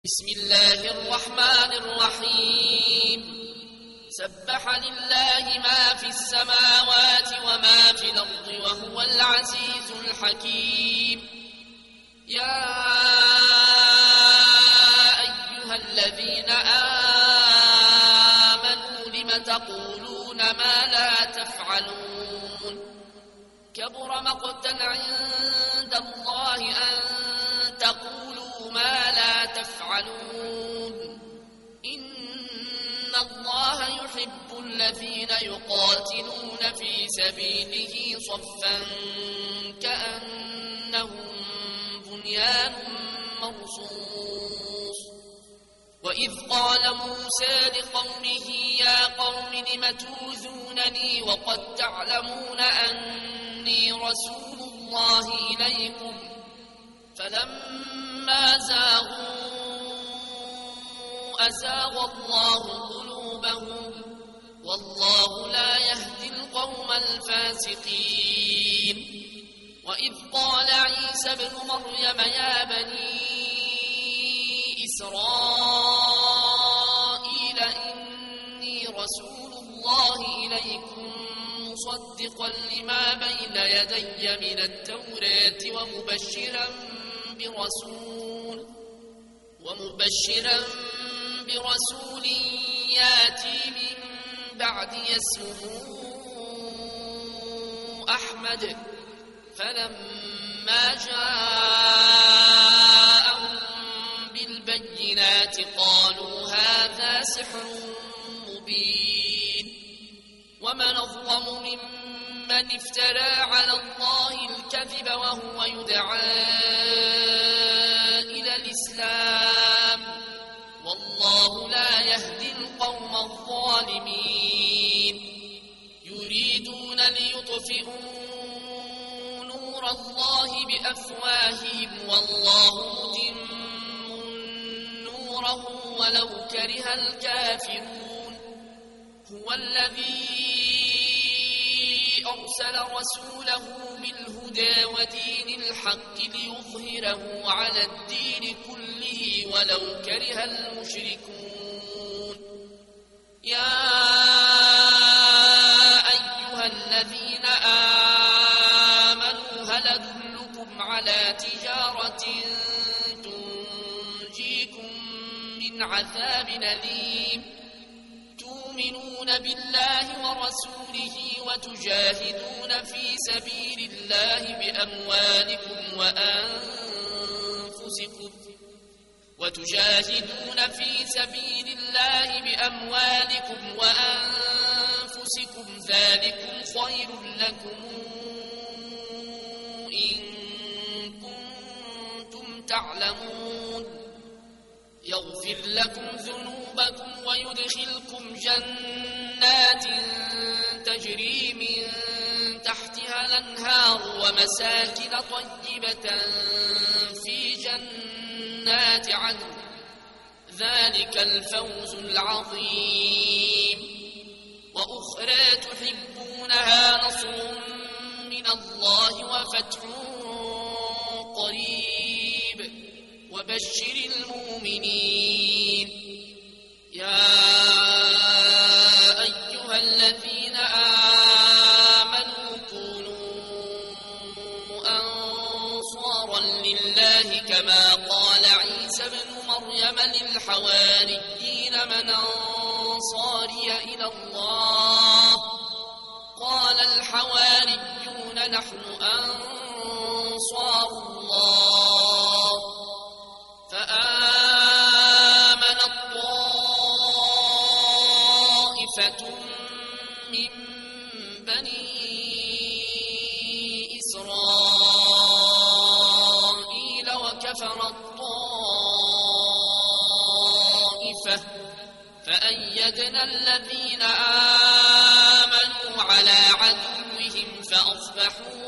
بسم الله الرحمن الرحيم سبح لله ما في السماوات وما في الأرض وهو العزيز الحكيم يا أيها الذين آمنوا لم تقولون ما لا تفعلون كبر مقتا عند الله أن تقولوا ما لا تفعلون إن الله يحب الذين يقاتلون في سبيله صفا كأنهم بنيان مرصوص وإذ قال موسى لقومه يا قوم لم توذونني وقد تعلمون أني رسول الله إليكم فلما زاغوا أزاغ الله قلوبهم والله لا يهدي القوم الفاسقين وإذ قال عيسى ابن مريم يا بني إسرائيل إني رسول الله إليكم مصدقا لما بين يدي من التوراة ومبشرا برسول ياتي من بعد اسمه أحمد فلما جاءهم بالبينات قالوا هذا سحر مبين ومن أظلم ممن افترى على الله الكذب وهو يدعى إلى الإسلام والله لا يهدي القوم الظالمين يريدون ليطفئوا نور الله بأفواههم والله متم نوره ولو كره الكافرون هو الذي أرسل رسوله بالهدى ودين الحق ليظهره على الدين كله ولو كره المشركون يا أيها الذين آمنوا هل أدلكم على تجارة تنجيكم من عذاب أليم تؤمنون بالله ورسوله وتجاهدون في سبيل الله بأموالكم وأنفسكم ذلكم خير لكم إن كنتم تعلمون يغفر لكم ذنوبكم ويدخلكم جنات تجري من تحتها الأنهار ومساكن طيبة في جنات عدن ذلك الفوز العظيم وأخرى تحبونها نصر من الله وفتح قريب وبشر المؤمنين يا أيها الذين آمنوا كونوا أنصارا لله كما قال عيسى ابن مريم للحواريين من أنصاري إلى الله قال الحواريون نحن أنصار الله فآمنت طائفة من بني إسرائيل وكفرت طائفة فأيدنا الذين آمنوا على عدوهم فأصبحوا